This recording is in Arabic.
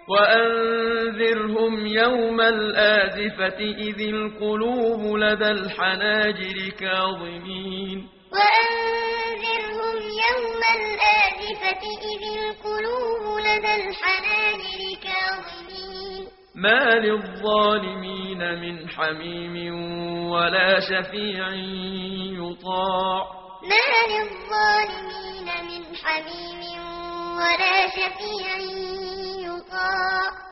وأنذرهم يوم الآزفة إذ القلوب لدى الحناجر كاظمين وأنذرهم يوم الآزفة إذ القلوب لدى الحناجر كاظمين ما للظالمين من حميم ولا شفيع يطاع ما للظالمين من حميم ولا شفيع يطاع